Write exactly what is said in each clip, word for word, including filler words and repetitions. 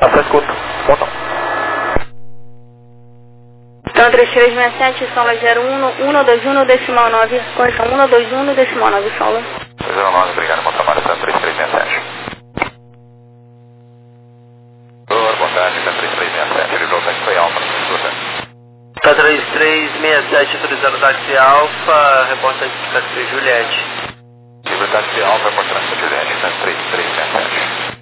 Tá, só escuta. Botão. Então, três três seis sete, sola zero um, um dois um, decimal nove. Correção, um dois um, decimal nove, sola. zero nove, obrigado, Montamara, três três seis sete. Boa tarde, três três seis sete, ele volta que foi alfa, Tá três três seis sete, autorizado táxi alfa, reporta de táxi Juliette. Livre táxi alfa, reporta táxi Juliette, três três seis sete.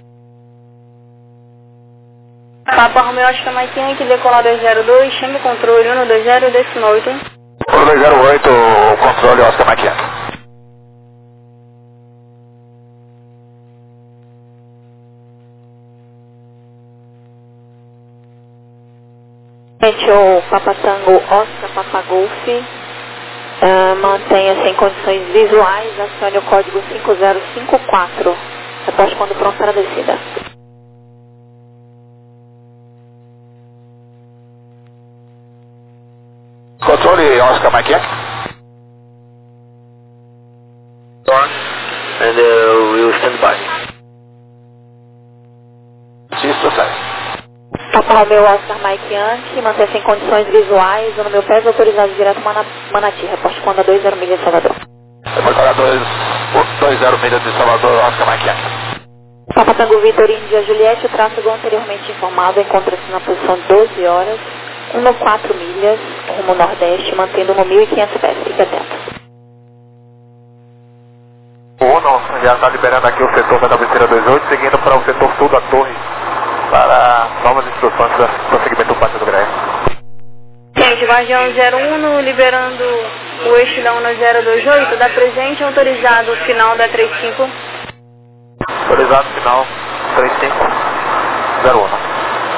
Papa Romeo Oscar Mike Yankee, decolar dois zero dois, chame controle um dois zero, decimal oito. um dois zero oito, controle Oscar Mike Yankee. O Papa Tango Oscar Papa Golf, uh, mantenha-se em condições visuais, acione o código cinco zero cinco quatro. Reporte quando pronto para a descida. Controle Oscar Mike Yankee. And uh, we'll stand by. Isso, sai. Papa Romeo Oscar Mike Yankee, manter-se em condições visuais, o número P E S autorizado direto Mana, Manati, reporte quando a dois zero milhas de Salvador. Reportar dois zero milhas de Salvador, Oscar Mike Yankee. Papa Tango Vitor Índia Juliette, o tráfego anteriormente informado encontra-se na posição doze horas, quatorze milhas, rumo nordeste, mantendo no mil e quinhentos pés, fique atento. O Uno já está liberando aqui o setor da cabeceira dois oito, seguindo para o setor sul da torre, para novas instruções para prosseguimento do pátio do Gré. Gente, Guardião zero um, liberando o eixo da um zero dois oito, da presente, autorizado o final da trinta e cinco. Autorizado final trinta e cinco zero um.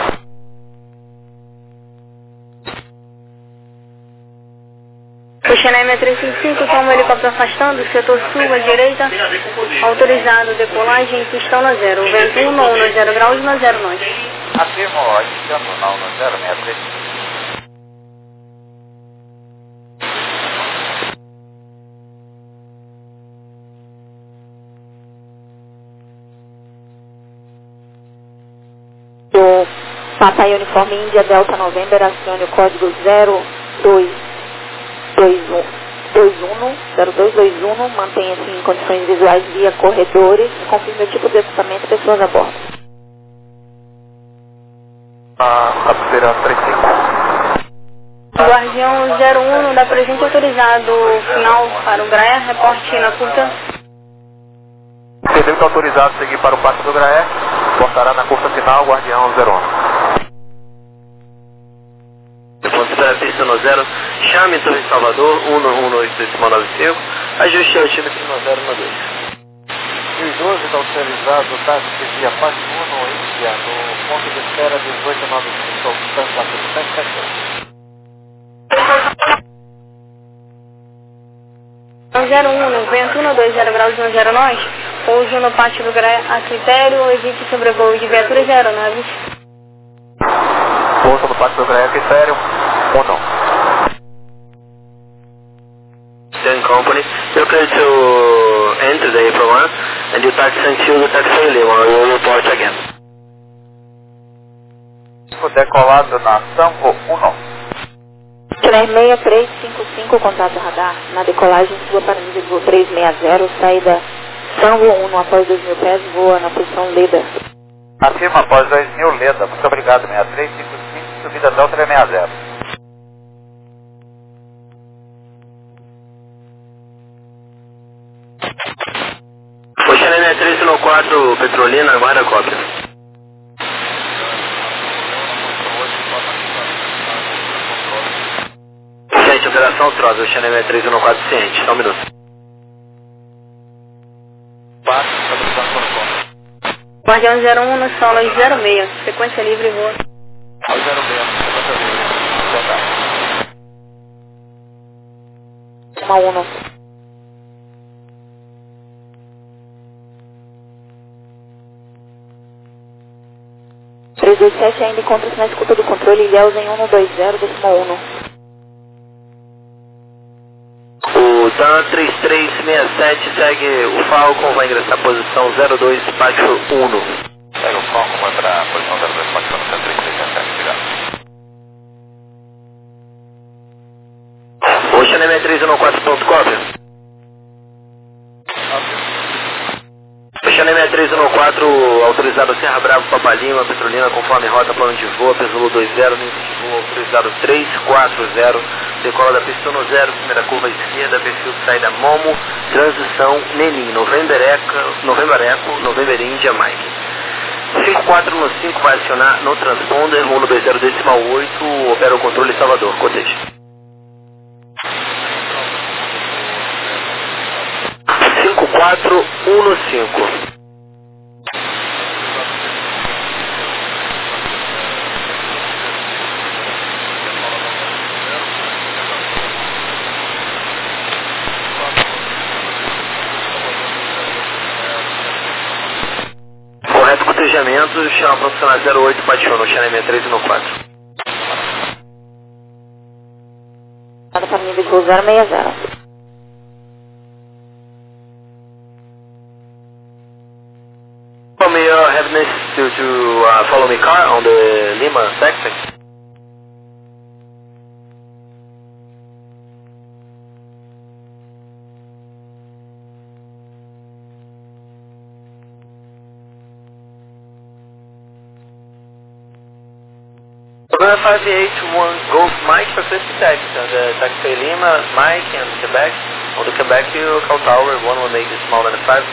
O Xenem trezentos e cinquenta e cinco, toma o helicóptero afastando, setor sul à direita, autorizado decolagem, pistão na zero, vento um, um zero graus, na zero nós. Afirmo, indicando na um zero seis três. O Papa Uniforme Índia Delta November, acione o código zero dois dois um, zero dois dois um, mantenha-se em condições visuais via corredores, confirme o tipo de equipamento e pessoas a bordo. Ah, cabeceira trinta e cinco. Guardião zero um, da presente, autorizado final para o Graia, reporte na curta. Entendeu que autorizado seguir para o pátio do Graé, portará na curta final, Guardião zero um. Considera a pista no zero, chame Torre Salvador, um um oito decimal nove cinco, ajuste ao time no zero no dois. mil e doze está autorizado, táxi via Pátio Uno, Índia, no ponto de espera dezoito noventa e cinco, distância sete sete oito. zero um, vento um dois zero graus, um zero nós, pouso no pátio do Graia a critério, evite sobrevoo de viaturas e aeronaves. Pouso no pátio do Graé, critério ou não. Then company, you're clear to enter the April one, and you taxi until the taxi Lima, we will report again. Decolado na Sambo um. três seis três cinco cinco, contato radar, na decolagem suba para nível de voo três seis zero, saída Sambo um, após dois mil pés, voa na posição Leda. Afirma após dois mil Leda, muito obrigado, sessenta e três cinquenta e cinco, subida Delta três seis zero. O Xenem trezentos e quatro, Petrolina, aguarda a cópia. Ciente, operação Trova, o Xenem trezentos e quatro ciente, só um minuto. Guardião zero um, no solo zero seis, sequência livre e voa. zero seis, sequência livre, boa tarde. Uma Uno. três dois sete ainda encontra-se na escuta do controle Ilhéus em um dois zero, decimal um. O Dan três três seis sete segue o Falcon, vai ingressar a posição zero dois, pátio um. Segue o Falcon, vai para Posição zero dois quatro no centro três três sete, obrigado. Ocean M três um quatro ponto cópia. Ocean M três um quatro, autorizado Serra Bravo, Papa Lima, Petrolina, conforme rota, plano de voo, Peso dois zero, nível de voo, autorizado três quatro zero, decola da pista no zero, primeira curva esquerda, perfil de saída Momo, transição Nenim, November Eco, November Eco, November India, Mike. cinco quatro um cinco vai acionar no transponder, mundo B zero decimal oito, opera o controle Salvador, coteja. cinco quatro um cinco. Correto cotejamento, chama profissional zero oito, Patião, no Ocean M três um quatro. Para o nível de voo zero seis zero. May you have next to, to uh, follow me car on the Lima taxi? five eight one Golf Mike for fifty taxi on the taxi Lima, Mike and Quebec. On the Quebec, you call tower one one eight small and five.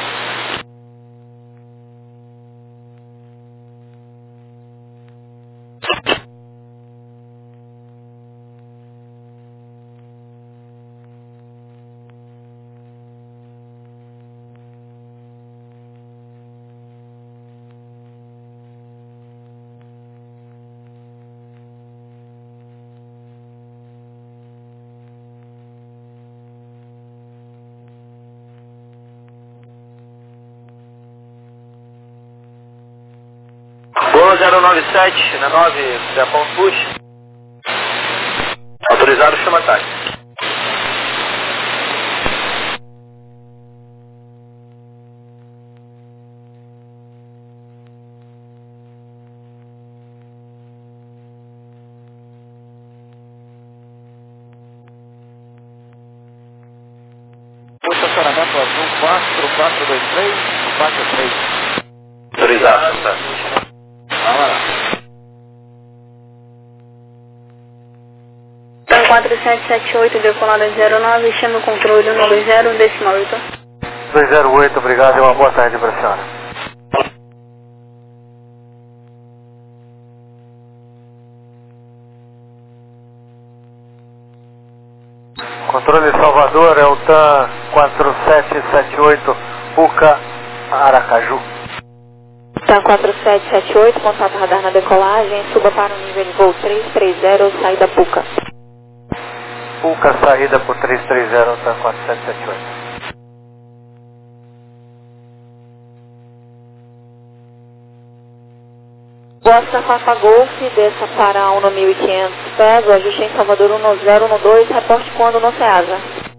zero nove sete, na nove, Japão Push. Autorizado, chama táxi. O estacionamento azul quatro quatro dois três quatro três. Autorizado, tá. quatro sete sete oito, decolada zero nove, chama o controle um dois zero, decimal oito. dois zero oito, obrigado e uma boa tarde para a senhora. Controle Salvador, é o T A M quatro sete sete oito, Puca, Aracaju. T A M quatro sete sete oito, contato radar na decolagem, suba para o nível de voo três três zero, saída Puca. Puca, saída por três três zero, T A M quatro sete sete oito. Oscar Papa Golf, desça para um mil e quinhentos pés, o ajuste em Salvador um zero um dois, reporte quando no SEASA.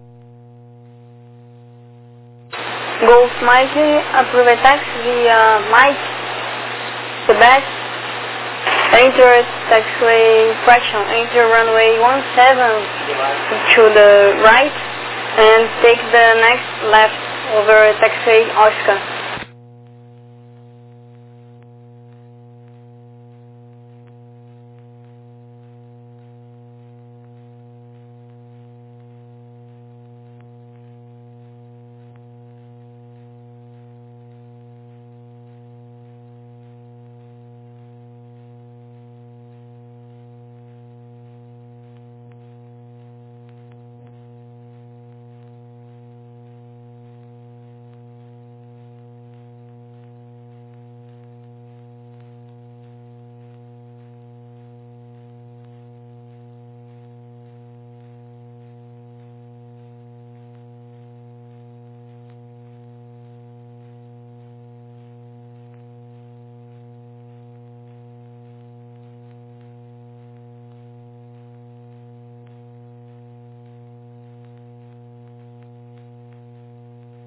Golf Mike, approve taxi via Mike, Quebec, enter taxiway fraction, enter runway one seven to the right, and take the next left over taxiway Oscar.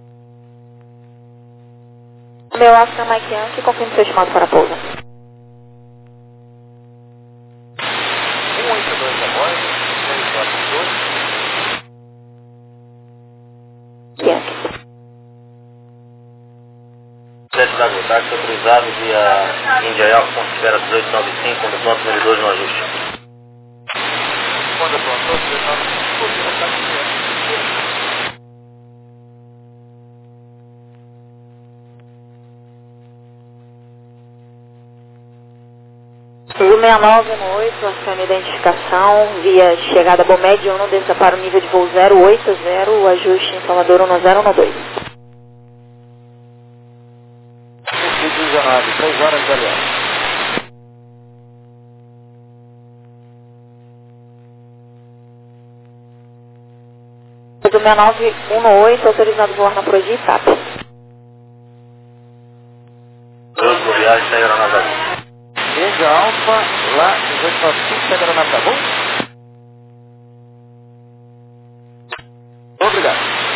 Meu Oscar Mike Yankee, confirme seu estimado para a pousa. Chicago, táxi autorizado via India Alpha, ponto de espera dezoito noventa e cinco, quando pronto, número dois no ajuste. Quando pronto, dezoito noventa e cinco, vira táxi via. Sul seis nove um oito, acione identificação, via chegada Bomed um, desça para o nível de voo zero oito zero, o ajuste em Salvador um zero um dois. dezenove, três horas da Aliança. Sul seis nove um oito, autorizado voar na Prodi e TAP. Todos viagem da aeronave. Índia Alfa, lá, dezoito noventa e cinco, pega na tá bom? Obrigado.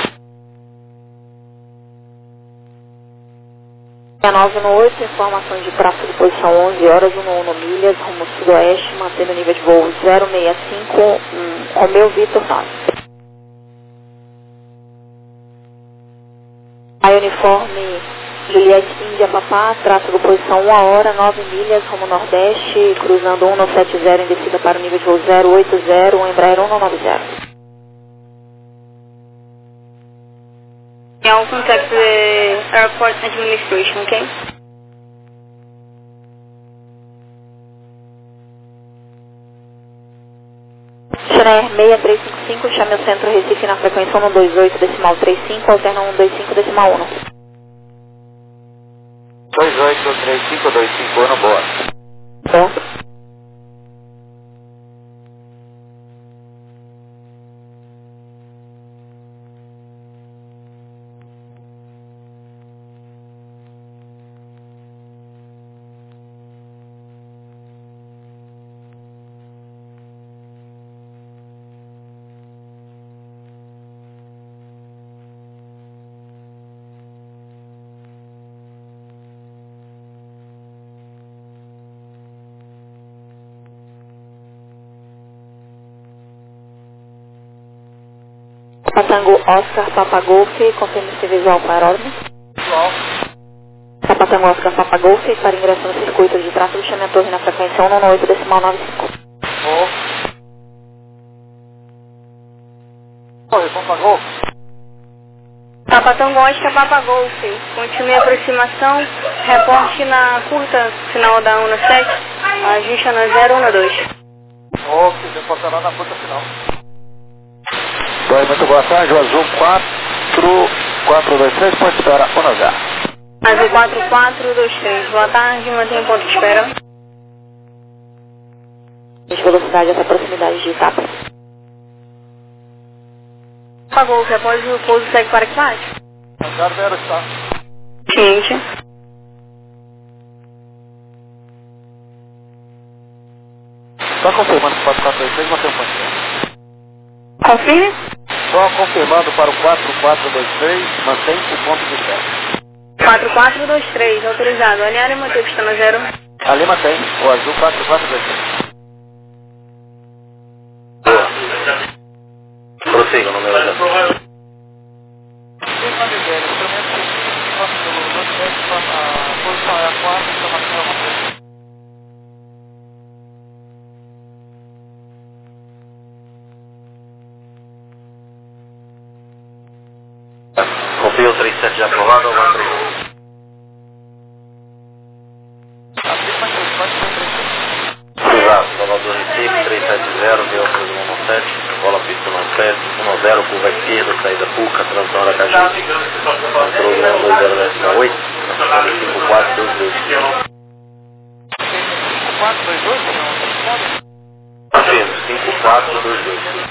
seis nove um oito, informações de tráfego, posição onze horas, um milhas, rumo sudoeste, mantendo o nível de voo zero seis cinco, um, Romeu Vitor nove. A uniforme Juliette Índia Papá, tráfego posição uma hora, nove milhas, rumo nordeste, cruzando um sete zero em descida para o nível de voo zero oito zero, um Embraer um nove zero. I'll contact the airport administration, okay? Chanair seis três cinco cinco, chame o centro Recife na frequência um dois oito decimal trinta e cinco, alterna um dois cinco decimal um. dois oito três cinco dois cinco um, boa. Bom. Patango Oscar Papa Golf, confirme-se visual para a ordem. Visual. Patango Oscar Papa Golf, para ingresso no circuito de tráfego, chame a torre na frequência um oito decimal nove cinco. Vou. Torre, Papa Golf. Papatango Oscar Papa Golf, continue a aproximação, reporte na curta, final da um sete, ajuste na zero um dois. Ok, reportar lá na ponta final. Oi, muito boa tarde, o Azul quatro quatro dois três, ponto de espera, um zero. Azul quatro quatro dois três, boa tarde, mantém ponto de espera. De velocidade até proximidade de Itapa. Papa Golf, após o pouso segue para equipagem. zero zero está. Ciente. Só confirmando para o quatro quatro dois três, mantém ponto de espera. Confirme. Só confirmando para o quatro quatro dois três, mantém o ponto de espera. quatro quatro dois três, autorizado. Alinhar e manter pista na zero. Ali mantém, o Azul quatro quatro dois três. Boa. Prossiga, número zero. A posição é a quatro, informação é uma três. Confio três sete já aprovado ou vai três? Afirma três quatro três três. Cruzado, Salvador Recife, três sete zero, deu a coisa um sete, bola pista um zero, curva esquerda, saída Puca, transição Aracaju, controle um dois zero décimo oito, cinco quatro dois dois. cinco quatro dois dois, não? Afirmo, cinco quatro dois dois.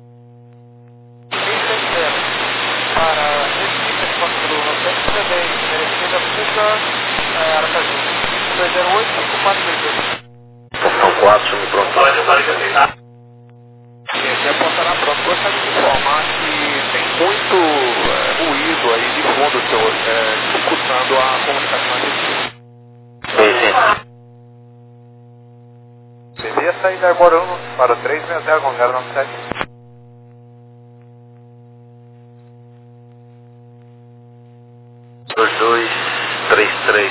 Para Recife, controle um sete, também, esquerda Puca, Aracaju, um dois zero oito, cinco quatro dois dois. São quatro, chame pronto. Quer apontar na pronto, gostaria de informar que tem muito é, ruído aí de fundo, senhor, é, dificultando a comunicação aqui. Sim, sim. Seria sair da Arbora um para o três seis zero com zero nove sete. dois dois três três.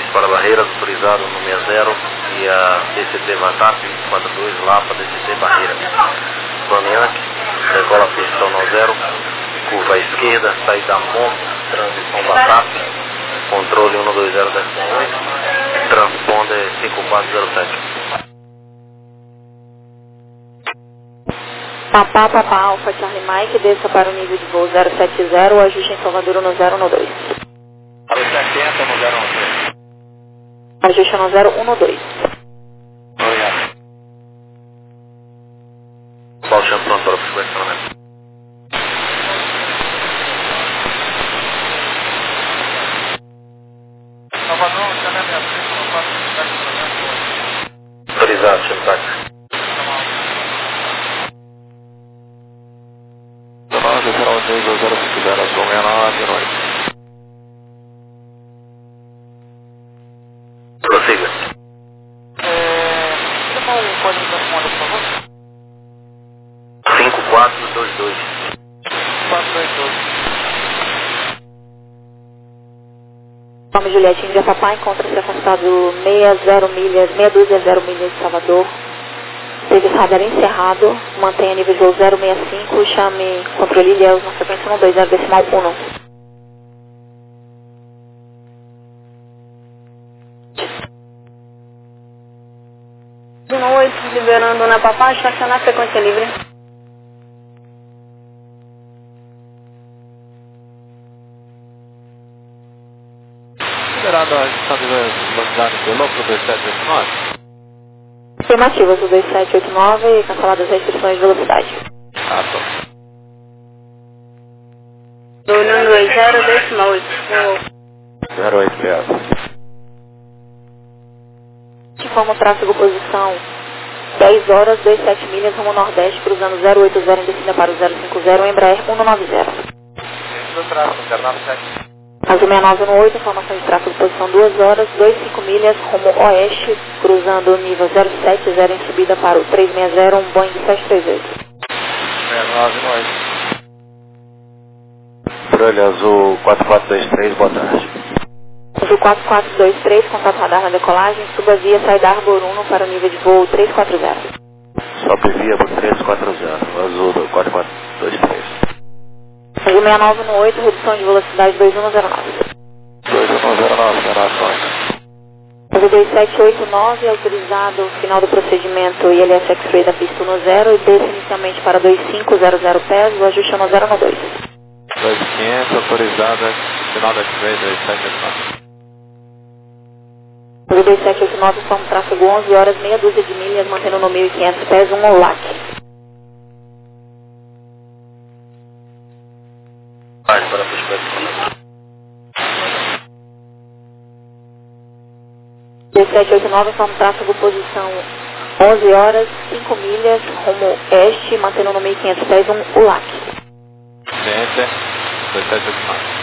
via D C T Vatap, vinte e quatro dois, Lapa, D C T Barreira. Flamianque, decola pistão no zero, curva à esquerda, saída Momo, transição Vatap, controle um dois zero oito, transponder cinco quatro zero sete. Papá, Papá, Alfa, Charlie Mike, desça para o nível de voo zero sete zero, ajuste em Salvador no zero um dois. setenta no zero um três. Ajuste no zero um dois. Obrigado. Qual o chão pronto para o frequencionamento? Salvador, Channel sessenta e três, não passa de Autorizado, chão táxi. nove zero dois zero cinco zero, azul sessenta e nove, noite. Prossiga. É... Você fala o código da comanda, por favor? cinco quatro dois dois. quatro dois dois. Nome Juliette Índia Papá, encontra-se afastado sessenta milhas, meia dúzia zero milhas de Salvador. Serviço radar encerrado, mantenha nível de voo zero seis cinco, chame controle Ilhéus na frequência um dois zero decimal um. oito, liberando na Papá, estacionar frequência livre. Liberado a estação de velocidade pelo pro dois sete oito nove. Afirmativas do dois sete oito nove, canceladas as restrições de velocidade. Ah, tô. Do um dois zero decimal oito. zero oito zero. Informa o tráfego posição dez horas, vinte e sete milhas, rumo nordeste, cruzando zero oito zero em descida para o zero cinco zero, Embraer cento e noventa. Esse do tráfego, zero nove sete. Azul sessenta e nove um oito, informação de tráfego posição duas horas, vinte e cinco milhas, rumo oeste, cruzando o nível zero sete zero em subida para o trezentos e sessenta, um Boeing sete três oito. sessenta e nove, noite. Brulha azul quatro quatro dois três, boa tarde. Azul quatro quatro dois três, contato radar na decolagem, suba via saída Arbor um para o nível de voo trezentos e quarenta. Sobe via por trezentos e quarenta, azul do quatro quatro dois três. Azul sessenta e nove um oito, redução de velocidade dois um zero nove. dois um zero nove, noite. Azul dois sete oito nove, autorizado final do procedimento I L S X-Ray da pista um zero e desce inicialmente para dois cinco zero zero pés, o ajuste é no zero um dois. dois quinhentos, autorizada, final da X-Ray dois sete oito nove. Azul dois sete oito nove, informa o tráfego onze horas, meia dúzia de milhas, mantendo no mil e quinhentos pés, um O L A C. Vai para a frequência. dois sete oito nove, informa o tráfego posição onze horas, cinco milhas, rumo oeste, mantendo no mil e quinhentos pés, um O L A C. Ciência, dois sete oito nove.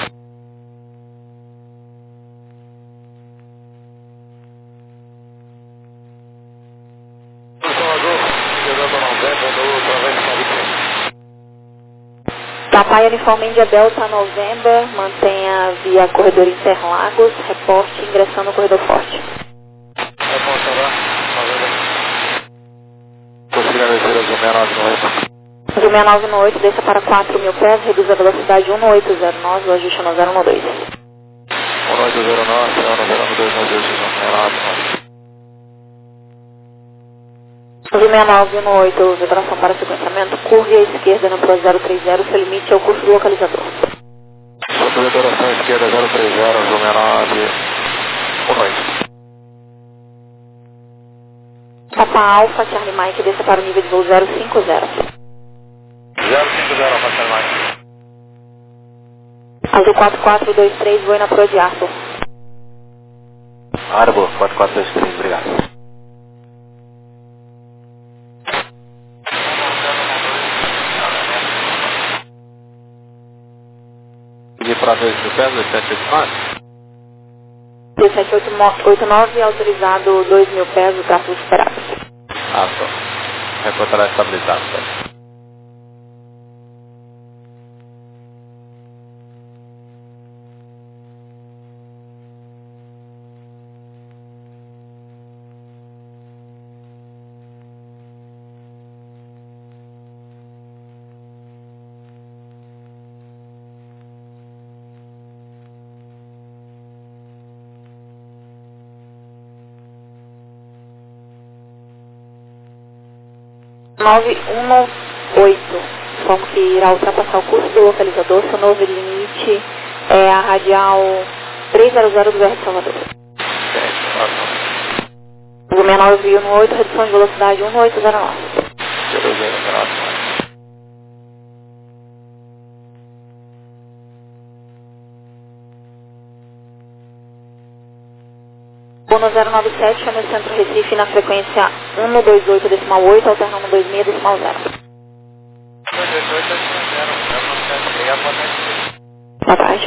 Papai Uniforme Índia Delta November, mantenha via corredor Interlagos, reporte ingressando no corredor forte. Consiga descer azul sessenta e nove no oito. Azul sessenta e nove no oito, desça para quatro mil pés, reduz a velocidade um oito zero nove, o ajuste é no zero um dois. um oito zero nove, zero dois no ajuste sessenta e nove no oito. Azul sessenta e nove no oito, vibração para sequenciamento, curve à esquerda no Pro zero três zero, seu limite é o curso do localizador. Sobre a direção esquerda zero três zero, azul sessenta e nove, um oito. Papa Alfa, Charlie Mike, desça para o nível de voo zero cinco zero. zero cinco zero, Pastor Mike. Azul quatro quatro dois três, voe na Pro de Arthur. Arbor quatro quatro dois três, obrigado. Pedir para dois mil pés, dois sete oito nove. dois sete oito nove, autorizado dois mil pés, o tráfego superado. Ah, só. Reportará estabilizado, tá? nove um oito, informo que irá ultrapassar o curso do localizador, seu novo limite é a radial trezentos do V R de Salvador. O sessenta e nove um oito, redução de velocidade um oito zero nove. Uno zero nove sete, chama o Centro Recife na frequência um dois oito decimal oito, alternando dois seis decimal zero. Boa tarde.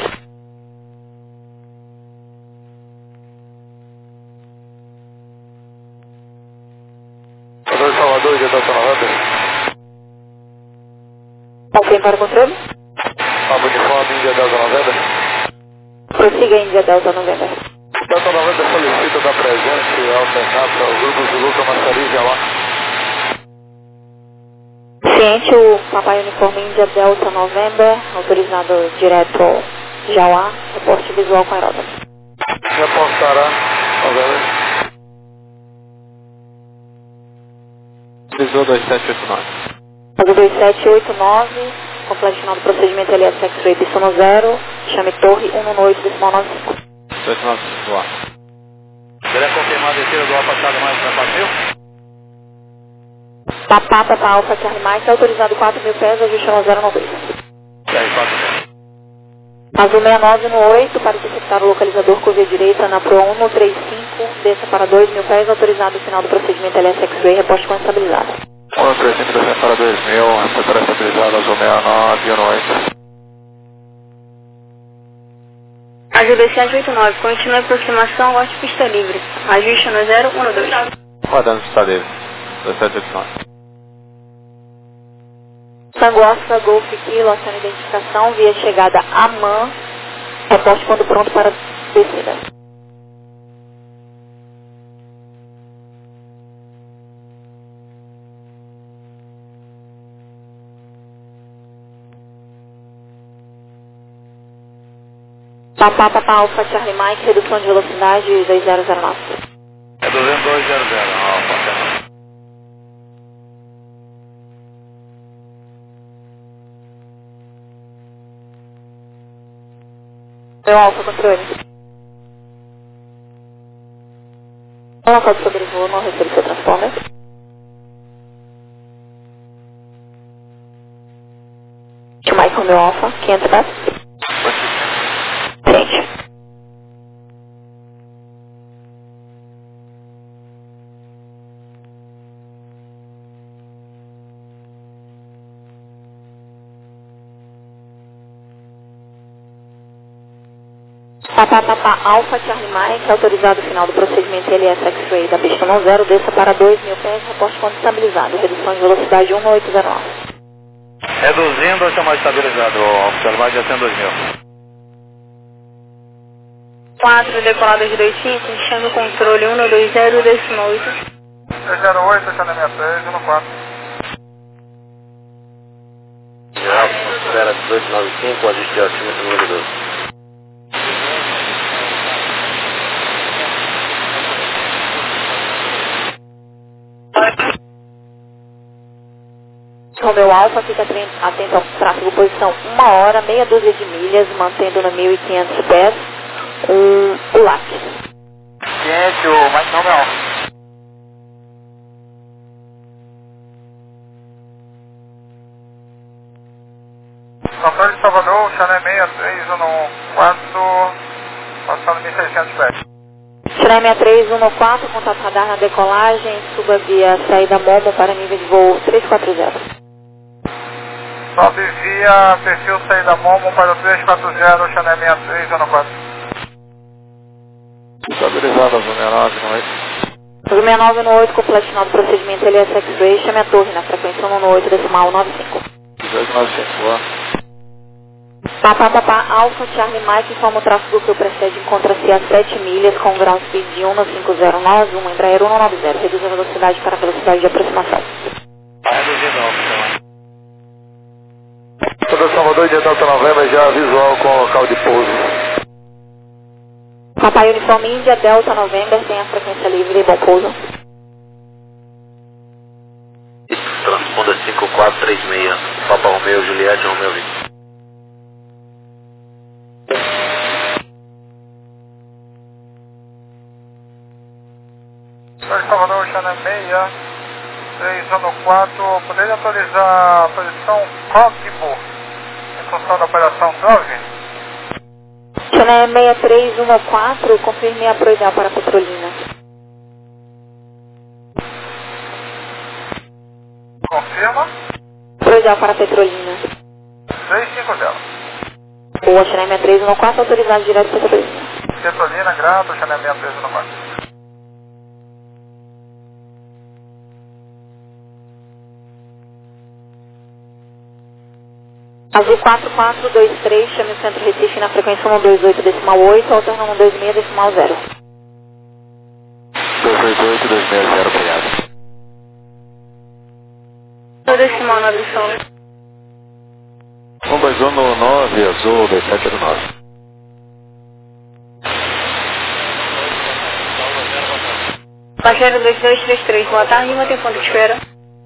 Salvador, Salvador, dia Delta noventa. Confirme para o controle. Pablo uniforme, Índia Delta noventa. Prossiga Índia Delta noventa. Delta noventa solicita da presente alternar para o grupo Zulu Camaçari Jauá. Ciente, o Papai Uniforme Índia Delta November, autorizado direto Jauá, reporte visual com aeródromo. Reportará, novembro. Visou dois sete oito nove. Azul dois sete oito nove, completo final do procedimento L S X-Ray Pissono zero, chame Torre um oito decimal nove cinco. dois nove cinco do ar. Queria confirmar a descida do ar passado mais para Passeio? Papá, Papá, Alfa, Charlie Mike, autorizado quatro mil pés, ajuste no zero nove dois. R quatro. Azul sessenta e nove no oito, para interceptar o localizador com via direita na Pro um três cinco, desça para dois mil pés, autorizado o final do procedimento L S X-Ray, reposte com estabilizado. um três cinco, descendo para dois mil, receptor estabilizado, Azul sessenta e nove no oito. Azul sete oito nove, continua a aproximação, lote pista livre. Ajuste no zero um dois. Rodando pista livre, dois sete oito nove. Tango Alfa, Golf Kilo, ação de identificação, via chegada a Man, reposte quando pronto para descida. Papá, Papá, Alfa, Charlie Mike, redução de velocidade dois zero zero nove. É duzentos e dois zero zero, Alfa. Meu Alfa, controle. No local de sobrevoo, não recebe seu transponder. Mike, meu Alfa, quinhentos pés. Frente. Papá, Papá, Alfa, Charlie Mike, autorizado o final do procedimento L S X-Ray da pista um zero, desça para dois mil pés, reposte quando estabilizado, redução de velocidade um oito zero nove. Reduzindo ou chamar estabilizado, Alfa, Charlie Mike, descendo dois mil. quatro, decolado de dois cinco, chame o controle um dois zero decimal oito. três zero oito, chame sessenta e três, um quatro. Geral, considera dezoito nove cinco, ajuste de altímetro número doze. Romeu Alfa, fica atento ao tráfego, posição uma hora, meia dúzia de milhas, mantendo no mil e quinhentos pés, um, o L A C. Ciente, o Mike Romeu Alfa. Controle de Salvador, Channel sessenta e três um quatro, passando mil e seiscentos pés. Channel sessenta e três um quatro, contato radar na decolagem, suba via saída Momo para nível de voo trezentos e quarenta. Sobe via perfil saída Momo para o trezentos e quarenta, Channel sessenta e três um quatro. Estabilizado, Azul sessenta e nove no oito. Azul sessenta e nove no oito, completo final do procedimento L S X-Ray, chame a torre na frequência um oito decimal nove cinco. dezoito nove cinco, boa. Papá, Papá, Alfa, Charlie Mike, informa o tráfego que o precede, encontra-se a sete milhas com ground speed de um cinco zero nove, um Embraer um nove zero, reduz a velocidade para a velocidade de aproximação. Reduzindo, Alfa. Todo Salvador de Delta noventa, já visual com o local de pouso. Papai Uniforme Índia Delta November tem a frequência livre e bom pouso. Transponda cinco quatro três seis, Papa Romeu, Juliette, Romeu Victor. Salvador, Channel seis, três um quatro, poderia atualizar a posição Cogbo em função da operação Dove? Channel seis três um quatro, confirme a proidal para Petrolina. Confirma? Proidal para Petrolina. três cinco zero. Boa, Channel seis três um quatro, autorizado direto Petrolina. Petrolina, grato, Channel seis três um quatro. Azul quatro quatro dois três, chame o Centro Recife na frequência um dois oito decimal oito, alterno um dois seis decimal zero. dois oito oito dois seis zero, obrigado. Decimal nove som. um dois um nove, Azul dois sete zero nove. Passageiro dois dois três três, boa tarde, mantém ponto de espera.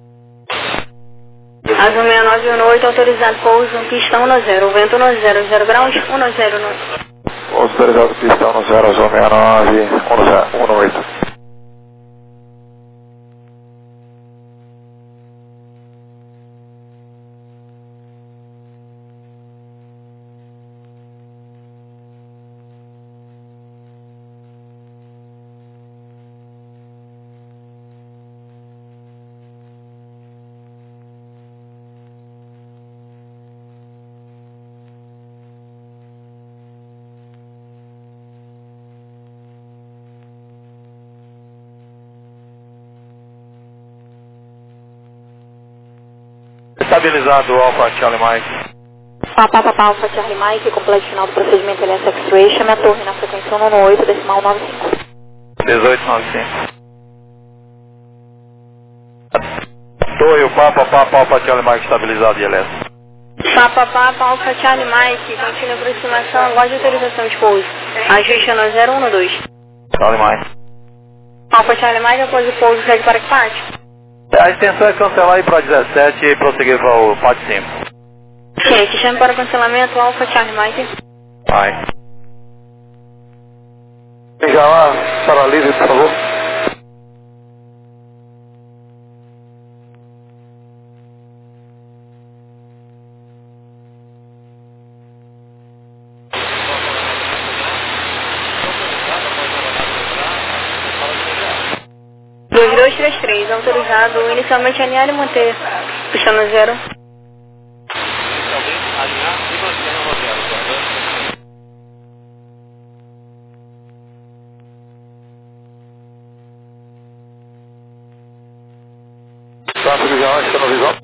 Azul seis nove um oito, autorizado pouso, pistão no zero, vento no zero, zero graus, um zero nove. Autorizado pistão no zero, Azul seis nove um oito. Estabilizado Alpha Charlie Mike. Papa Papa Alpha Charlie Mike, completo final do procedimento L S X-Ray, chame a torre na frequência um oito decimal nove cinco. dezoito nove cinco. Torre, o Papa Papa Alpha Charlie Mike estabilizado de L S. Papa Papa Alpha Charlie Mike, contínua aproximação, aguarde autorização de pouso. Ajuste no zero um dois. Charlie Mike. Alpha Charlie Mike, após o pouso, segue para que parte? A extensão é cancelar aí para dezessete e prosseguir para o P A T cinco. Gente, chame para o cancelamento Alpha Charlie Mike. Vai. Liga lá, para livre, por favor. dois dois três três, autorizado inicialmente alinhar e manter. Pistão no zero. Inicialmente alinhar e manter no zero. Tráfego visual, está no visual.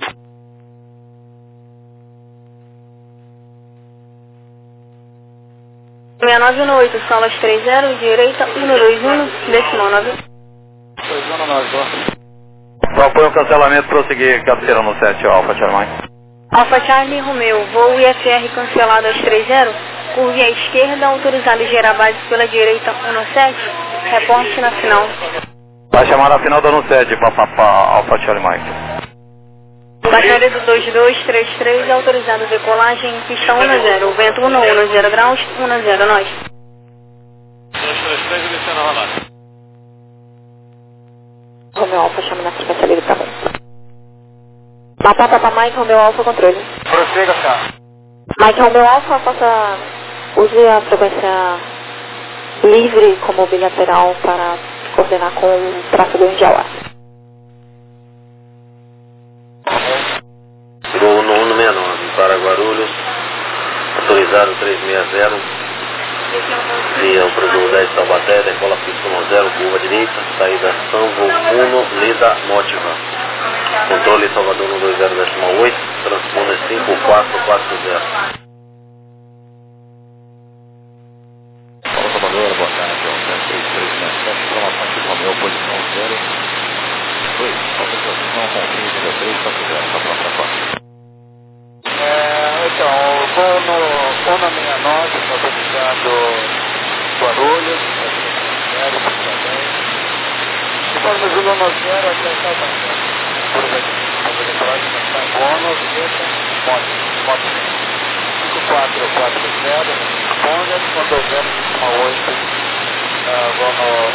seis nove um oito, solas três zero, direita um dois um, decimal nove. dois um nove. Propõe o cancelamento, prosseguir cabeceira no sete, Alpha Charlie Mike. Alpha Charlie Romeu, voo I F R cancelado às três zero, curve à esquerda, autorizado gerar base pela direita um sete, reporte na final. Vai chamar a final dando sete, Papa Alpha Charlie Mike. Bateria do dois dois três três, autorizado decolagem, pistão um zero, vento um um, zero graus, um zero nove. dois três três, iniciando a rolagem. Romeu Alpha, chame na frequência livre para mim. Papa Papa Mike, Romeu Alpha, controle. Prossiga, cara. Mike Romeu Alpha, faça, use a frequência livre como bilateral para coordenar com o tráfego em Jauá. Gol no um seis nove para Guarulhos, autorizado três seis zero, via o Presumo dez Taubaté, decola pista um zero, curva direita, saída São um, Lida, Motiva. Controle Salvador um dois zero decimal oito, transponder cinco quatro quatro zero. Paulo Salvador, boa tarde, ao três três seis sete, informação de Romeu, posição zero dois, autorização com fim de três quatro zero, está pronto para quatro. É, então, o voo no um seis nove, autorizado Guarulhos, zero, dez. Informe Zulu no zero, até Salvador. Por aqui, Bônus, deixa, moto, moto cinco quatro quatro zero, responda, quando houver uma oito, vamos,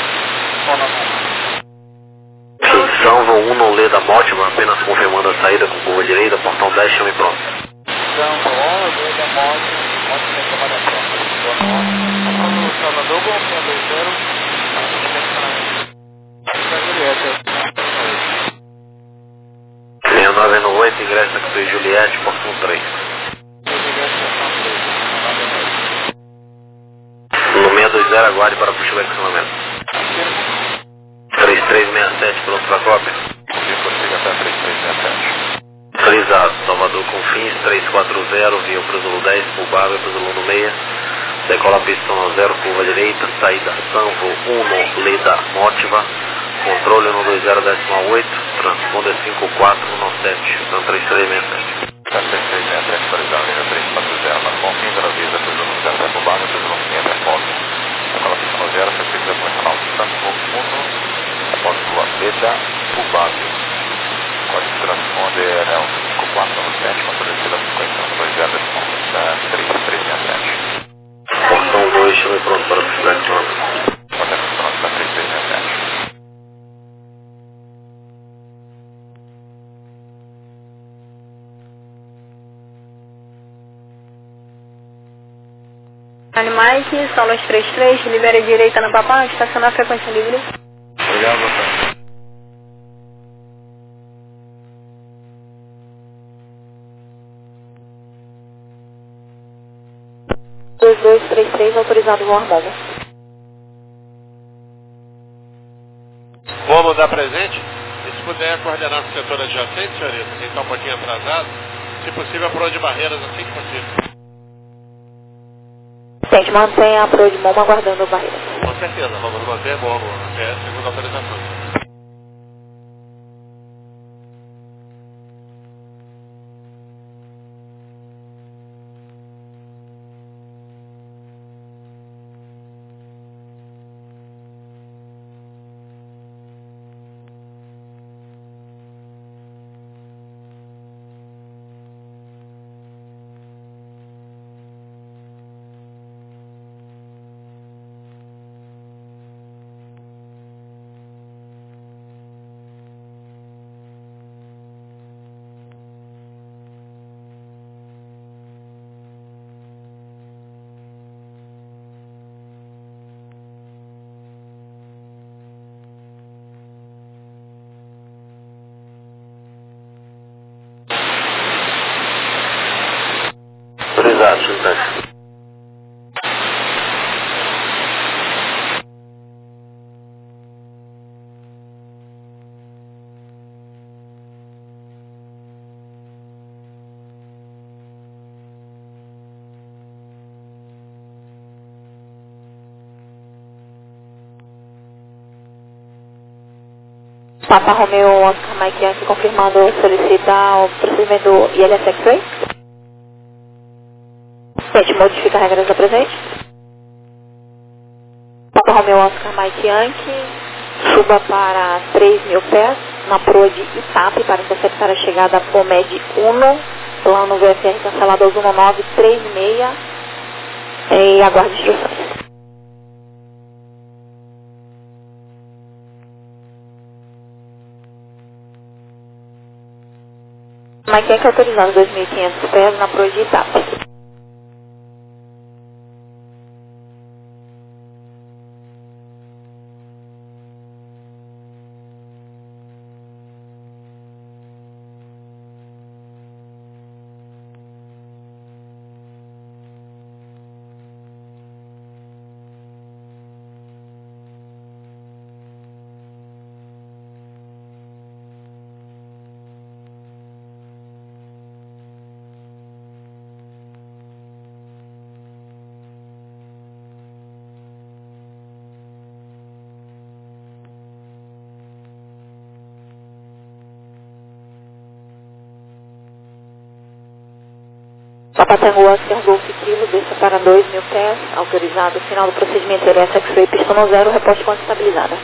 vamos, Sanvo um no Leda Mortimer, apenas confirmando a saída com curva direita, portão dez, chame pronto. Sanvo um, Leda Mortimer, Mortimer chamada pronta, quando o Salvador, com seis dois zero, Julieta. seis nove nove oito, ingressa com o Juliette, portão três. No seis dois zero, aguarde para puxar o accionamento. três três seis sete, pronto para cópia. Frisado, Salvador Confins, três quatro zero, via o Cruzeiro dez, Pulbável, Cruzeiro no seis. Decola pista no zero, curva direita, saída Sanvo um, Leda Motiva, controle um dois zero décimo oito, transponder cinco quatro um sete, então três três seis sete. três três seis sete, atualizado, linha três quatro zero, na Confins, avisa, Cruzeiro no zero, Pulbável, Cruzeiro no seis, responde. Decola pista no zero, certificação convencional, Sanvo um, após sua Leda, Pulbável. Código de transponder é o cinco quatro um sete, controle de cinquenta um dois zero décimo três três seis sete. Portão dois, chame pronto para puxar o accionamento. Portão pronto para três três seis sete. Animais, Solos trinta e três, libera a direita na Papá, estacionar a frequência livre. Obrigado, doutor. dois dois três três, autorizado voo Armada. Vamos dar presente? E se puder coordenar com o setor adjacente, senhorita, quem está um pouquinho atrasado, se possível, a proa de barreiras assim que possível. Gente, mantenha a proa de Momo aguardando a barreira. Com certeza, vamos manter bom até a segunda autorização. Autorizado, Sultante. Papa Romeo Oscar Mike Yankee confirmando solicitar o procedimento I L S X-Ray. Gente, modifica as regras da presente. Papa Romeo Oscar Mike Yankee, suba para três mil pés na proa de Itape para interceptar a chegada FOMED um, plano V F R cancelado aos um nove três seis e aguarde instruções. Mike Yankee autorizado dois mil e quinhentos pés na proa de Itape. Papa Tango Oscar Golf Kilo, desça para dois mil pés, autorizado, final do procedimento I L S X-Ray, pista no zero, reporte quanto estabilizada.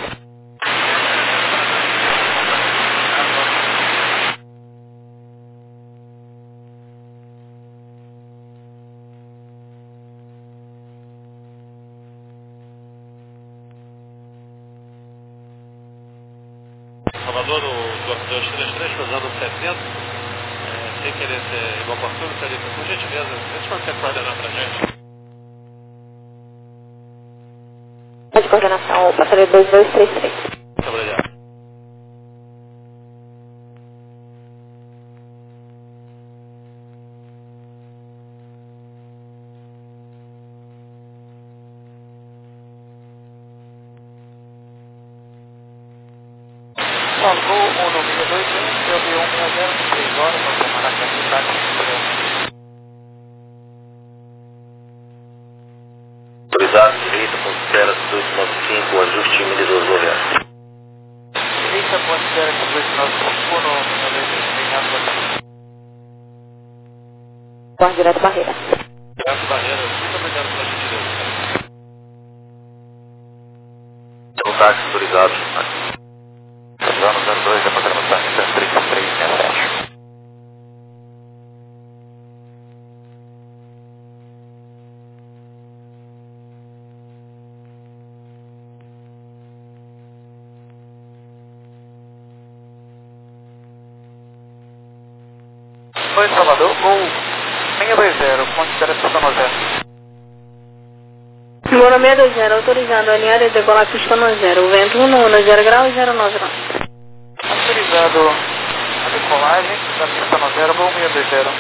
Golf dois três três, cruzando setenta, é, sem querer ser inoportuno, Senhorita, por gentileza, vê se consegue coordenar pra gente. De coordenação, passageiro dois dois três três. Muito obrigado. Gol um no meio dois um, eu vi um meia zero, três horas, vamos tomar aqui a cidade. Autorizado, direita, considera dois nove cinco, ajuste medidor do resto. Direita, considera dois nove cinco no meia dois um, obrigado. Corre direto barreira. Direto barreira, muito obrigado pela gentileza. Um táxi autorizado. Zona zero dois, a programação é três três seis sete. Oi, Salvador, gol seis dois zero, considera pista no zero. Gol seis dois zero, autorizado, alinhar e decolar pista no zero, vento um no zero graus, zero nove graus. Autorizado a decolagem da pista no zero, gol seis dois zero.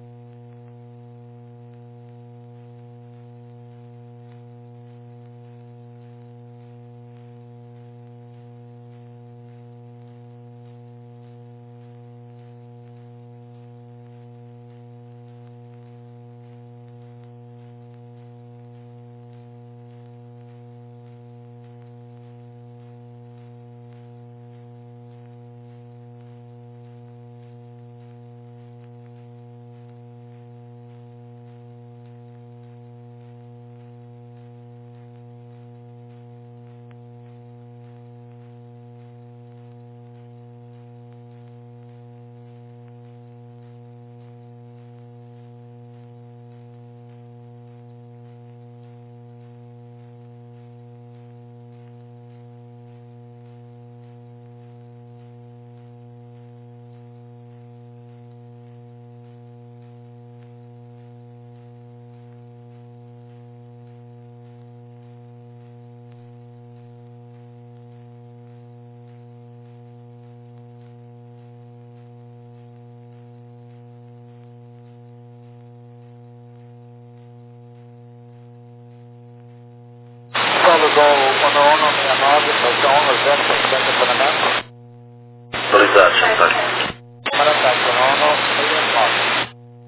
Solo gol um um seis nove, posição um zero, sessenta para Autorizado, Chantal. para ataque, um um seis nove.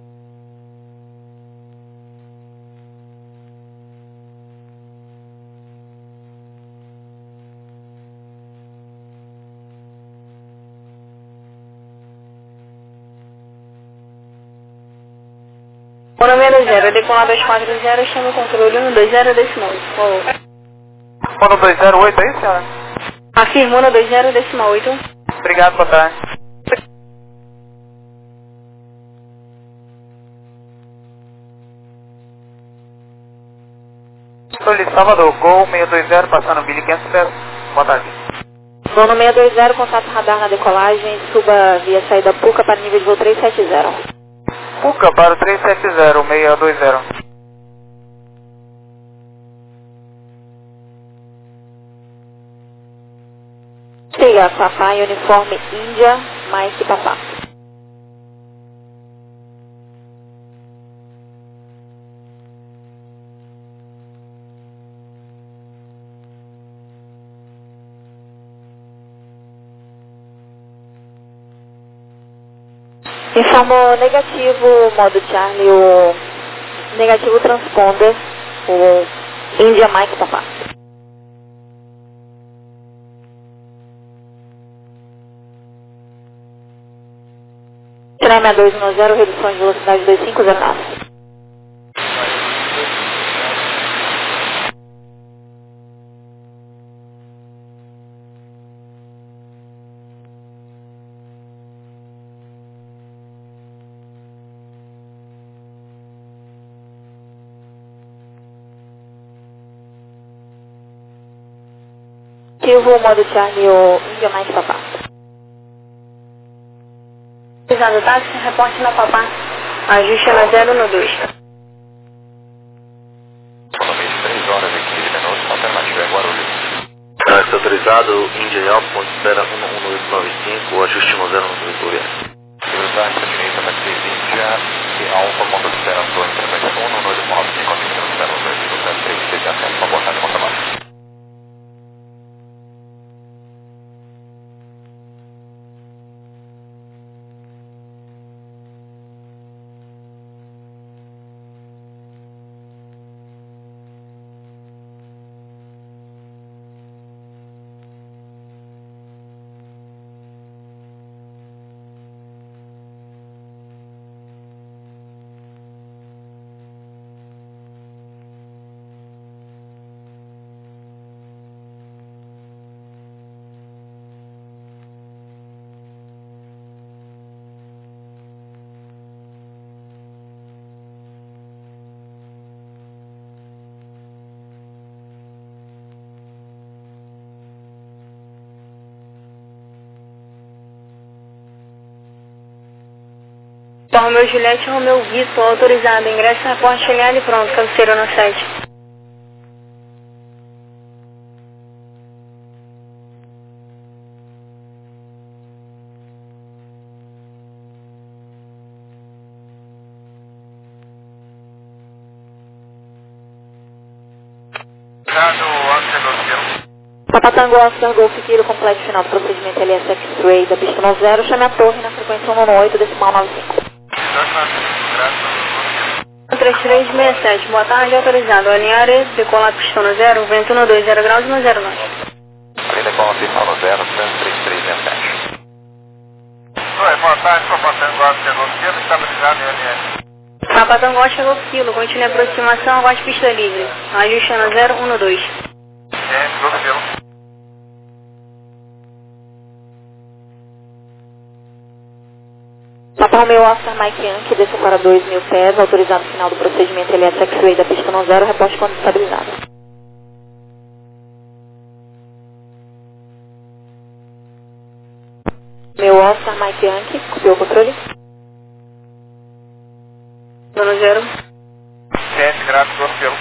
Gol seis dois zero, decolar dois quatro zero, chama o controle um dois zero, decimal oito. um dois zero oito, é isso, senhora? Afirma um dois zero, decimal oito. Obrigado, boa tarde. Sul Salvador, gol seis dois zero, passando mil e quinhentos pés. Boa tarde. Gol no seis dois zero, contato radar na decolagem, suba via saída Puca para nível de voo três sete zero. Puca para o três sete zero, seis dois zero. Siga papai, uniforme Índia, Mike Papá. Informou negativo, modo Charlie, o negativo transponder, o Índia Mike Papá. Trama dois um zero, redução de velocidade dois cinco zero nove. Ativo o modo Charlie, o Índia Mike Papá. Autorizado táxi, reporte na Papá. Ajuste na zero no dois. Economia três horas e quinze minutos, alternativa é Guarulhos. Táxi autorizado, Índia Alfa, ponto de espera um um oito nove cinco, ajuste no zero no Vitória. Seguro táxi, direita, matriz Índia, e Alfa, ponto de espera, sua intervenção um um oito nove cinco, atenção, zero dois cinco zero três, seis, acesso, uma boa tarde, bom trabalho. Romeu Juliette, Romeu Vitor, autorizado. Ingresso, reporte chegado e pronto. Cabeceira no sete. Papa Tango Oscar Golf Kilo, complexo final do procedimento L S X-Ray da pista no zero, chame a torre na frequência um um oito, decimal nove cinco. três três seis sete, boa tarde, autorizado. Alinhare, decolar pista no zero, vento no dois zero graus no zero nove. Ali decola pista no zero, três três seis sete. Oi, boa tarde, Papa Tango Oscar Golf Kilo, estabilizado em L S. Papa Tango Oscar Golf Kilo, continue a aproximação, aguarde pista livre. Ajuste no zero um no dois. Gente, Golf Kilo. Papa Romeu Oscar Mike Yankee, desça para dois mil pés, autorizado final do procedimento L S X-Ray da pista no zero, reporte quando estabilizado. Meu Oscar Mike Yankee, copiou o controle? No zero. Gente, graças, Golf Kilo.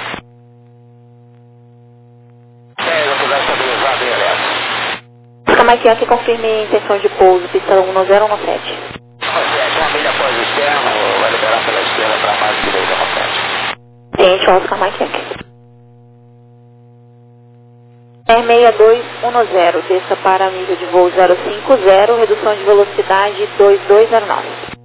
É, autorizado estabilizado em L S. Oscar Mike Yankee, confirme intenção de pouso, pista um no zero um no sete. Uma milha após o externo, vai liberar pela esquerda para mais direita no frente. Gente, Oscar Mike Yankee. R seis dois um zero, desça para nível de voo zero cinco zero, redução de velocidade dois dois zero nove.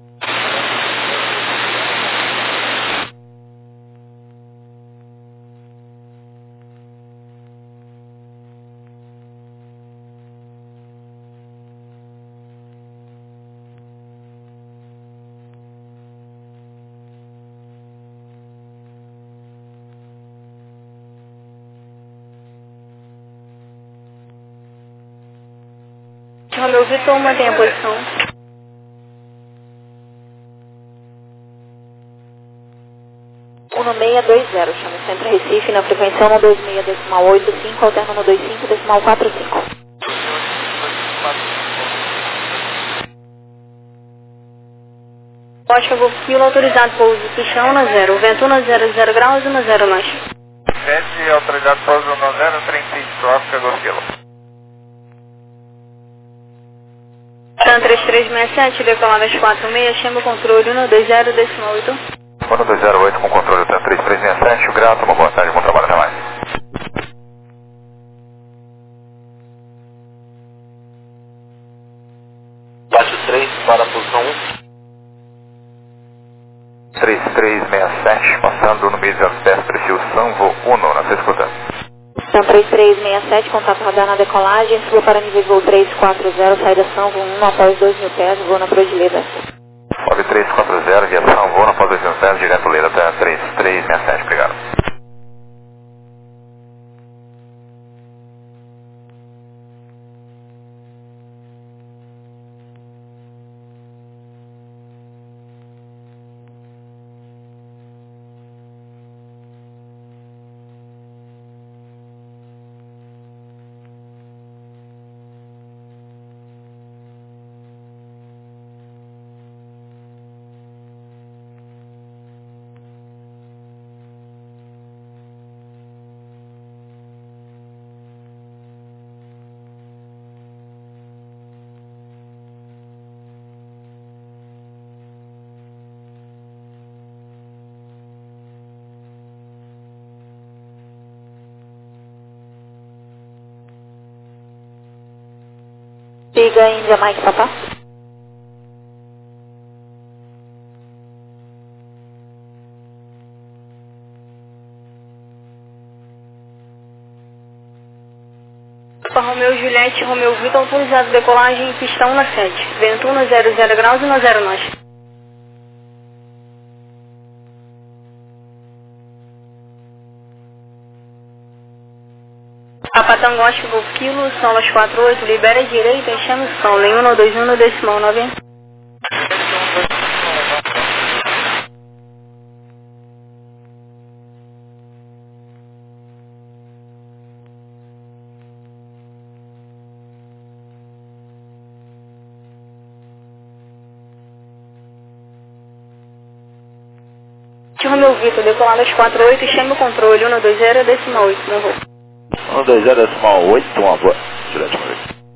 Romeu Vitor, mantém a posição. um seis dois zero, chama o Centro Recife na frequência um dois seis decimal oito cinco, alterna no dois cinco decimal quatro cinco. Oscar Golf Kilo, autorizado pouso, pista um no zero, vento no zero zero graus e no zero norte. Gente, autorizado pouso no zero trinta e cinco, Oscar Golf Kilo. Tan três três seis sete, decolagem quatro seis, chama o controle no dois zero decimal oito. um dois zero oito com controle da três três seis sete, grato, uma boa tarde, bom trabalho, até mais. Baixo três para a posição um. três três seis sete, passando no meio dos pés, perfil Sanvo Uno, na sua escuta. Então três três seis sete, contato radar na decolagem, suba para nível voo três quatro zero, saída Sanvo um após dois mil pés, voo na Prodileda. Sobe três quatro zero, via Sanvo Uno após dois mil pés, direto Leda até três três seis sete, obrigado. Siga Índia Mike Papá. Romeu Juliette, Romeu Vitor, autorizado decolagem em pistão na sede. Vento um no zero zero graus e no zero nós. Papatão Oscar Golf Kilo, Solas quatro oito, libera a direita, chama o sol, em um no dois um no decimal nove. Romeu Vitor, decolado às quatro oito, chama o controle, um no dois zero, decimal oito, não vou. um no dois zero, decimal oito, uma boa. Direto, uma vez.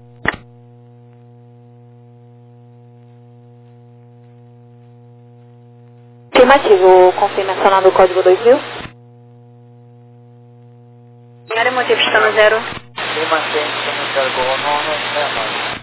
Afirmativo, confirmação do código dois mil. Área manter pistão no zero. E mantém pistão no zero, boa, nono, é nove.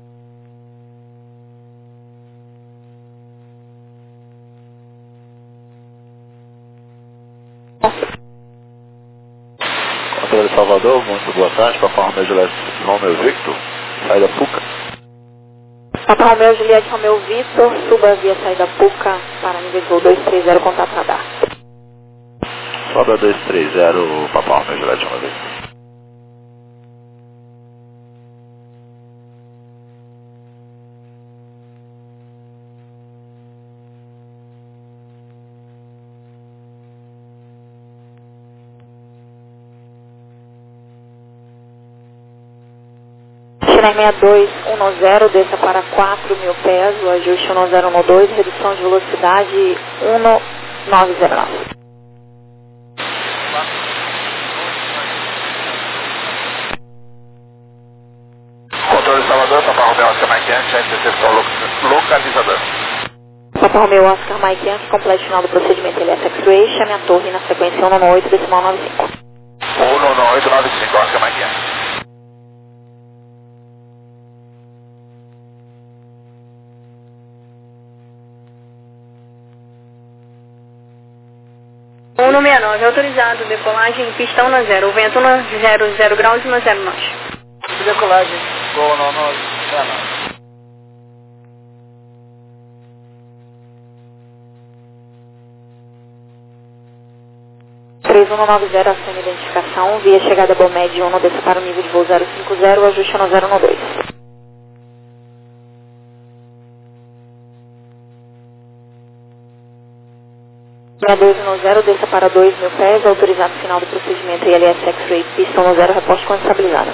Controle Salvador, muito boa tarde. Papa Romeu Juliette, Romeu Victor, saída Puca. Papa Romeu Juliette, Romeu Victor, suba via saída Puca para nível de voo dois três zero, contato radar. Sobe a dois três zero, Papa Romeu Juliette, Romeu Victor. China seis dois um no zero, desça para quatro mil pés, o ajuste um no zero no dois, redução de velocidade um no nove zero nove. Controle Salvador, Papa Romeu Oscar Mike Yankee, já intercepção localizador. Papa Romeu Oscar Mike Yankee, completo final do procedimento L S X-Ray, chame a torre na sequência um no oito, decimal nove cinco. um no oito nove cinco, Oscar Mike Yankee. um no sessenta e nove, autorizado, decolagem em pistão na zero, vento no zero zero graus e no zero nós. Decolagem, boa, no nove, é nove. três um nove zero, ação de identificação, via chegada Bomed um no desça para o nível de voo zero cinco zero, ajuste no zero no dois. seis dois um no zero, desça para dois mil pés, autorizado final do procedimento I L S X-Ray, pistão no zero, reposte quando estabilizado.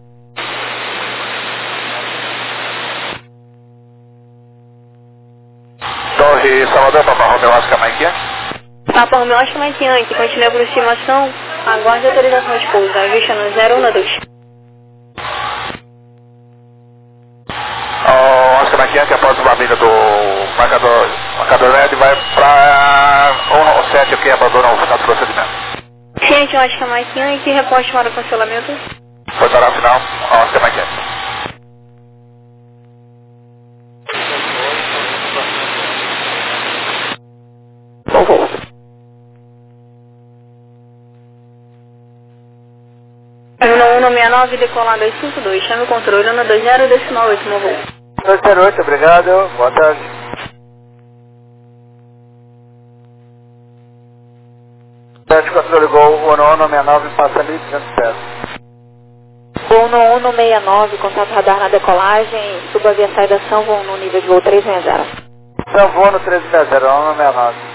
Torre Salvador, Papa Romeu Oscar Mike Yankee. Papa Romeu Oscar Mike Yankee, continue a aproximação, aguarde a autorização de pouso, ajuste no zero um no dois. O Oscar Mike Yankee, após uma vinda do marcador, marcador red, vai para um no sete, que abandona o final do procedimento. Ciente Oscar Mike Yankee, reposte para o cancelamento. Foi para o final, Oscar Mike Yankee. Bom voo. um no um no sessenta e nove, decolado dois cinco dois, chame o controle um no dois zero, decimal oito, no voo. dois zero oito, obrigado, boa tarde. sete controle Gol, um no um no sessenta e nove, passa ali, duzentos pés. um no um no sessenta e nove, contato radar na decolagem, suba via saída São Voo no nível de voo três seis zero. São Voo no três seis zero, um no sessenta e nove.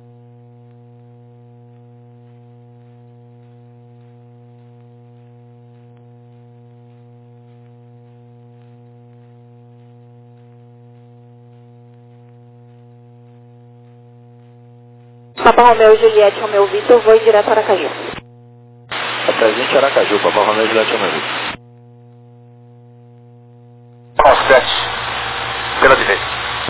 Papa Romeu Juliette, Romeu Vitor, voo direto para Aracaju. Até a gente Aracaju, Papa Romeu Juliette, Romeu Vitor. sete, pela direita.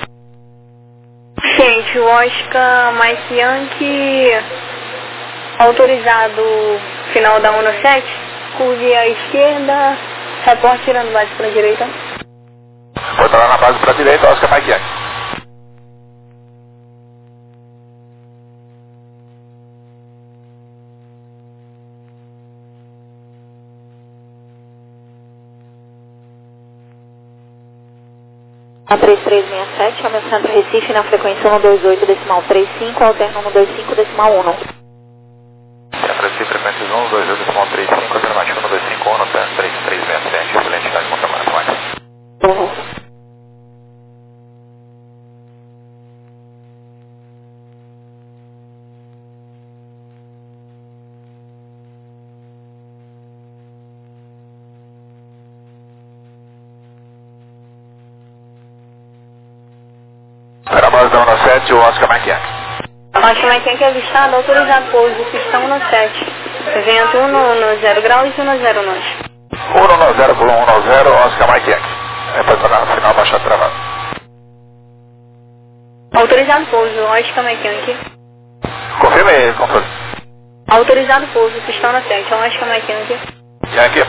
Gente, o Oscar Mike Yankee, autorizado final da um no sete, curve à esquerda, reporte tirando base pela direita. base para a direita, Oscar Mike Yankee. A três três seis sete, ao meu centro Recife, na frequência um dois oito decimal trinta e cinco, alterno um dois cinco decimal um. Centro Recife, frequência um dois oito decimal trinta e cinco, afirmativo um dois cinco um, alterno três três seis sete, excelente tarde, bom trabalho, até mais. Uhum. Para a base da um sete, o Oscar Mike Yankee. Oscar Mike Yankee avistado, autorizado pouso, pistão no sete. Vento um no zero graus e um no zero norte. um no zero por um no zero, Oscar Mike Yankee. É para tornar no final baixado travado. Autorizado pouso, Oscar Mike Yankee. Confirme, controle. Autorizado pouso, pistão no sete, Oscar Mike Yankee. Yankee.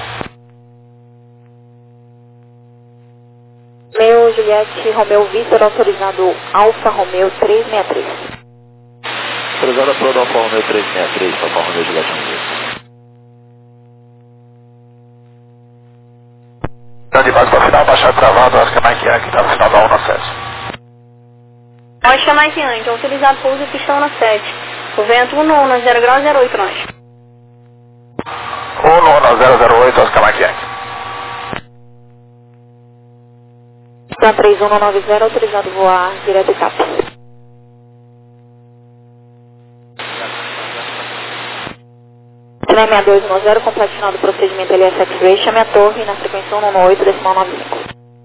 Meu Juliette Romeu Vitor, autorizado Alfa Romeu três seis três. Autorizado para o Alfa Romeu três seis três, Alfa Romeu Juliette Romeu. Tá de base para o final baixado travado, Oscar Mike Yankee, está no final da um sete. Oscar Mike Yankee, autorizado pouso, pistão no sete. O vento um no zero graus zero oito norte. um no zero zero oito, Oscar Mike Yankee. Então três um nove zero, autorizado voar direto e cap. Cine seis dois um zero, completo final do procedimento L S X-Ray, chame a torre na frequência um oito decimal nove cinco.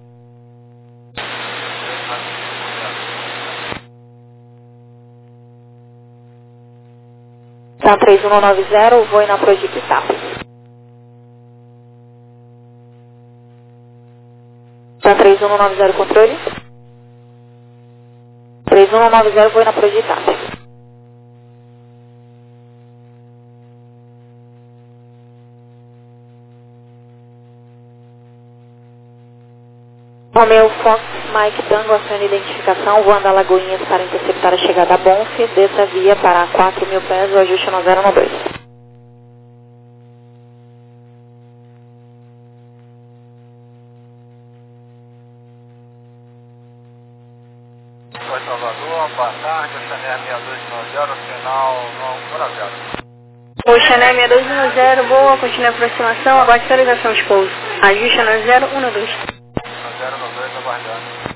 Então três um nove zero, voe na Projic e cap. Então três um nove zero, controle. três um nove zero, voe na Projic e cap. Romeu Fox, Mike Tango, acione identificação, voando a Lagoinhas para interceptar a chegada a Bonf, desça a via para quatro mil pés, o ajuste no zero no dois. Oi, Salvador, boa tarde, o Chanel seis dois um zero, final no Brasil. O Chanel seis dois um zero, boa, continue a aproximação, aguarde finalização de pouso. Ajuste no zero um dois. zero no dois, aguardando.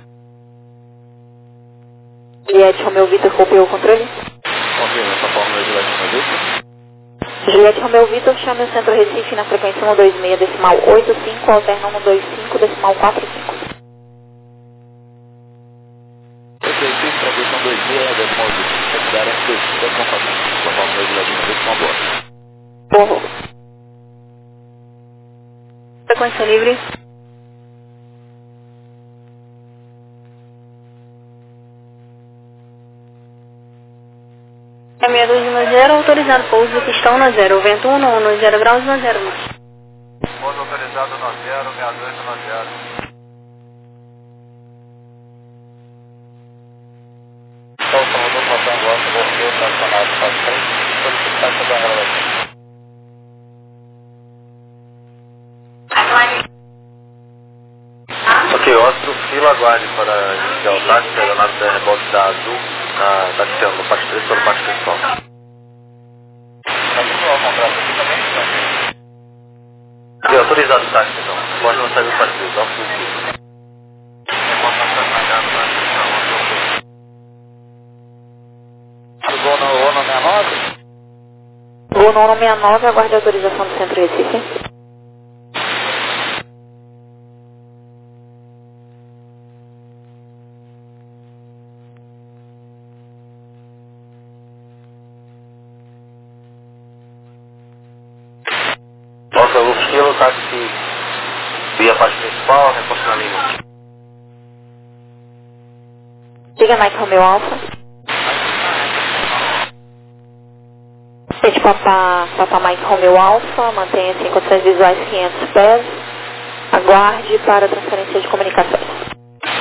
Juliette Romeu Vitor, copiou o controle. Confirma, essa forma de Juliette Romeu Vitor. Juliette Romeu Vitor, chame o centro Recife na frequência um dois seis decimal oito cinco, alterno um dois cinco decimal quatro cinco. Recife, frequência um dois seis decimal oito cinco, da área dois cinco decimal quatro cinco. Essa forma de Juliette Romeu Vitor, uma boa. Porro. Frequência livre. seis dois um zero, autorizado pouso, pistão no zero, vento um no zero graus no zero norte. Pouso autorizado no zero, seis dois um zero. Então, Salvador, passando alto, voltou, estacionado para frente, solicitar toda a relação. Ok, Ostro, fila, aguarde para iniciar o táxi, aeronave da rebote da Azul, na taxiando no parte três para o parte principal. Ok, autorizado o táxi, então. Pode não sair do parte três, ó, fluxo. Vou no sessenta e nove? Vou no sessenta e nove, aguarde a autorização do centro Recife. Nossa, o estilo táxi via parte principal, reforço na linha. Diga Mike Romeu Alfa. Sete Papa, Papa Mike Romeu Alfa, mantenha-se em condições visuais quinhentos pés. Aguarde para transferência de comunicações.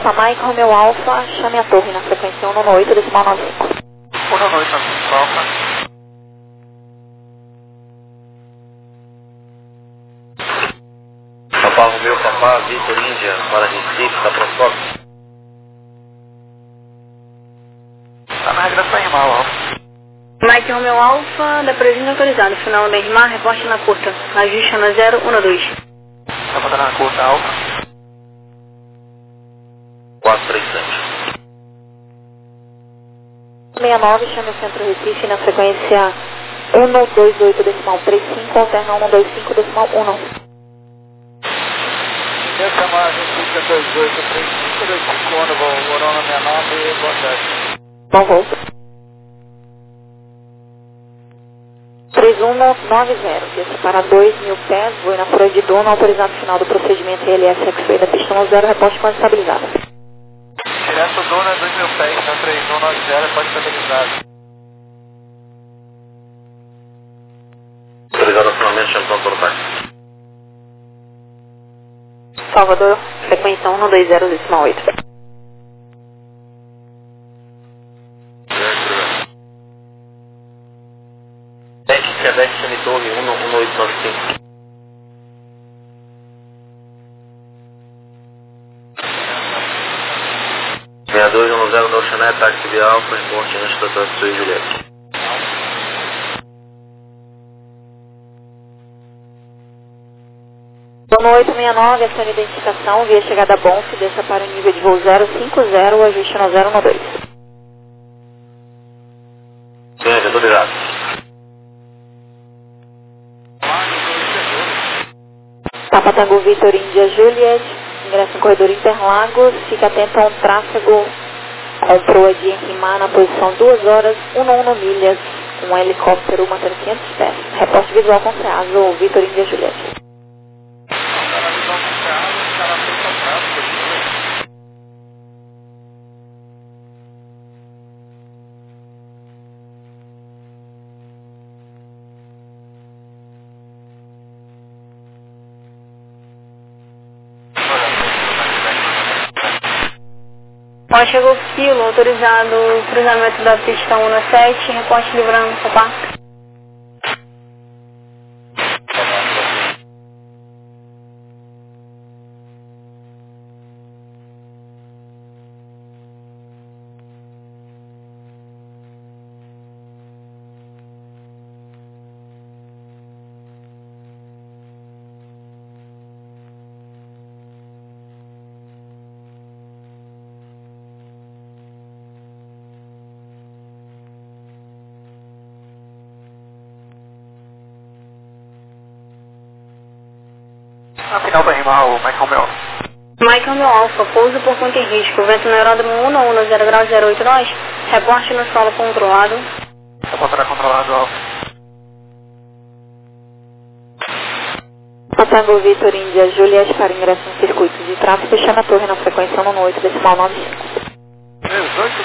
Alfa, Mike Romeo Alfa, chame a torre na frequência um nove oito, decimal nove cinco. um nove oito, Alfa. Papá Romeu, Papá, Vitor Índia, para Recife, tá pronto? Tá na regressão em mal, Alfa. Mike Romeo Alfa, da previsão autorizado. Final da Irmar, reporte na curta. Ajuste na zero um dois. Tá botando na curta, Alfa. quatro três sete. sessenta e nove, chame o Centro Recife na frequência um dois oito, decimal três cinco, alterna um dois cinco, decimal um. Essa margem fica dois oito três cinco, dois cinco, ano, Morona sessenta e nove, boa tarde. Bom voo. três um nove zero, via para dois mil pés, voo na Fura de Dono, autorizado final do procedimento I L S X-Ray da pista um zero, reposte quase estabilizado. Direto Dona, dois mil pés, na três um nove zero, pode estabilizado. Autorizado acionamento, chame para autorizar. Salvador, frequência um dois zero, decimal oito. Quebec, chame torre um oito nove cinco. sessenta e dois um zero, no Chané, táxi via Alfa, reporte antes da Sul e Juliette. Dono oito seis nove, essa é a identificação, via chegada Bonf, deixa para o nível de voo zero cinco zero, ajuste no zero um dois. Sim, autorizado. Papa Tango Vitor Índia Juliet, ingresso em corredor Interlagos, fica atento a um tráfego com proa de Enrimar na posição duas horas, um um milhas, com um helicóptero mantendo quinhentos pés. Reporte visual com Ceaso, Vitor Índia Juliet. Ó, chegou o Filo, autorizado o cruzamento da pista um sete, reporte livrando, papá. Na final vai rimar o Michael Mel. Michael Mel Alfa, pouso por ponto em risco, vento no aeródromo um um zero graus zero oito nós, reporte no solo controlado. Tá botando controlado, Alfa. Tango Vitor Índia Juliet para ingresso no circuito de tráfego, chama a torre na frequência um oito, decimal nove cinco. dezoito